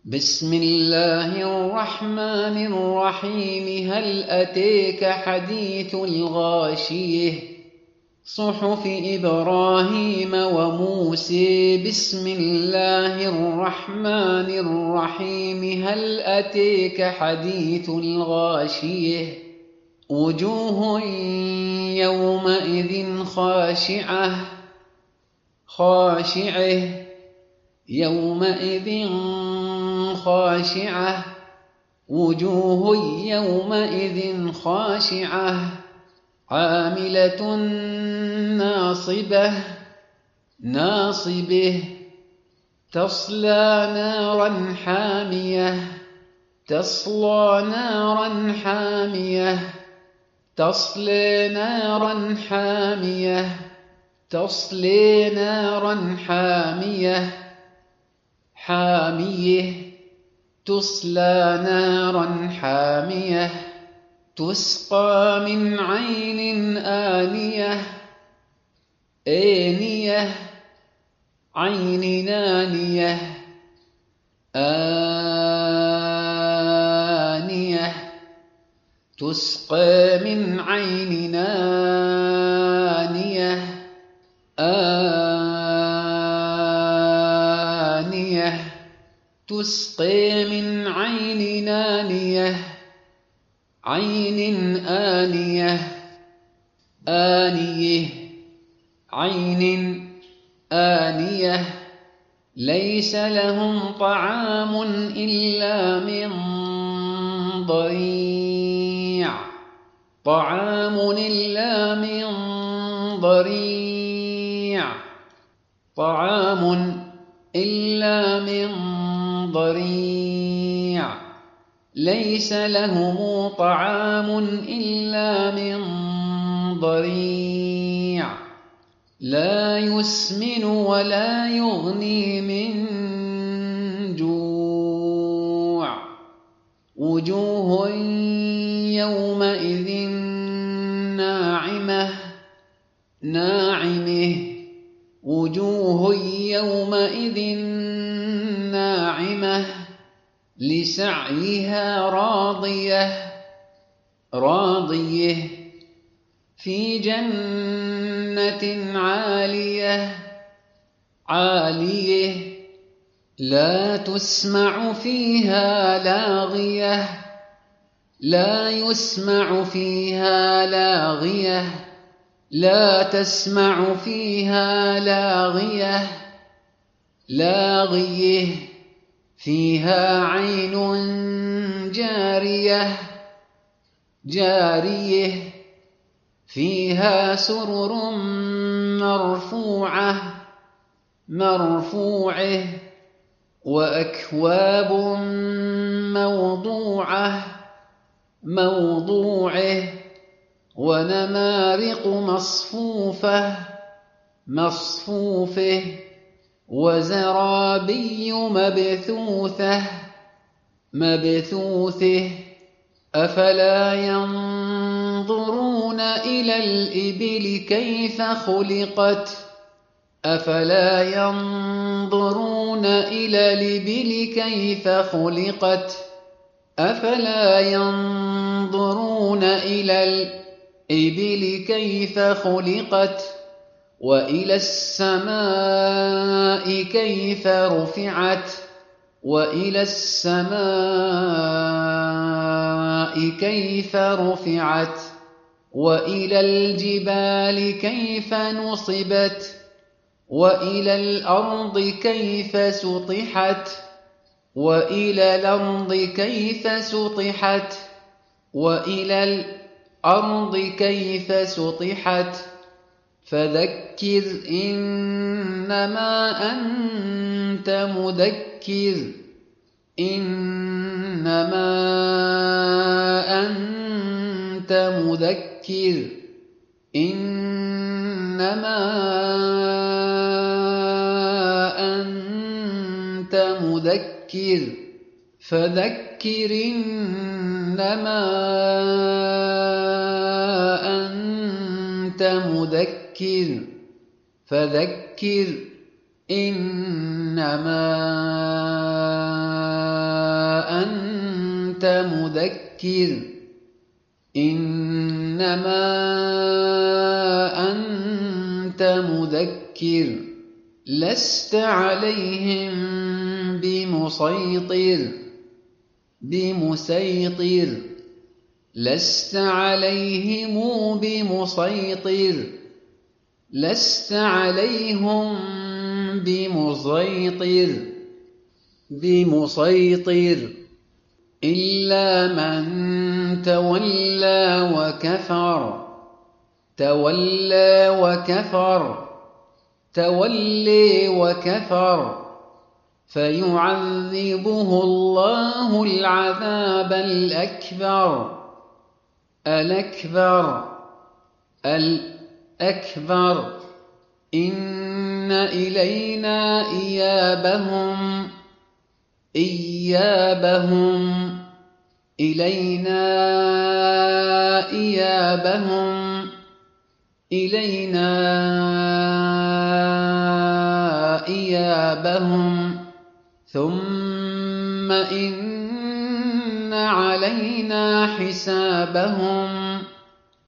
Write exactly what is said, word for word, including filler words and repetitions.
بسم الله الرحمن الرحيم. هل أتيك حديث الغاشية؟ صحف إبراهيم وموسى. بسم الله الرحمن الرحيم. هل أتيك حديث الغاشية؟ وجوه يومئذ خاشعة خاشعة يومئذ خاشعة وجوه يومئذ خاشعة عاملة ناصبة ناصبة تصلى نارا حامية تصلى نارا حامية تصلي نارا حامية تصلي نارا حامية حامية تصلى نارا حامية تسقى من عين آنية آنية عين آنية آنية تسقى من عين آنية آنية تسقى من عين آنية عين آنية آنية عين آنية ليس لهم طعام إلا من ضريع طعام إلا من ضريع طعام إلا من ضريع ليس لهم طعام إلا من ضريع لا يسمن ولا يغني من جوع وجوه يومئذ ناعمة ناعمة وجوه يومئذ ناعمة لسعيها راضية راضية في جنة عالية عالية لا تسمع فيها لاغية لا يسمع فيها لاغية لا تسمع فيها لاغية لاغية فيها عين جارية جارية فيها سرر مرفوعة مرفوعة وأكواب موضوعة موضوعة ونمارق مصفوفة مصفوفة وزرابي مبثوثة مبثوثة أفلا ينظرون إلى الإبل كيف خلقت أفلا ينظرون إلى الإبل كيف خلقت أفلا ينظرون إلى الإبل كيف خلقت وإلى السماء كيف رفعت وإلى السماء كيف رفعت وإلى الجبال كيف نصبت وإلى الأرض كيف سطحت وإلى الأرض كيف سطحت وإلى الأرض كيف سطحت فذكر إنما أنت مذكر إنما أنت مذكر إنما أنت مذكر فذكر إنما أنت مذكر فذكر إنما أنت مذكر إنما أنت مذكر لست عليهم بمسيطر بمسيطر لست عليهم بمسيطر لست عليهم بمسيطر بمسيطر إلا من تولى وكفر تولى وكفر تولي وكفر فيعذبه الله العذاب الأكبر الأكبر الأكبر إن إلينا إيابهم إيابهم إلينا إيابهم إلينا إيابهم ثم إن علينا حسابهم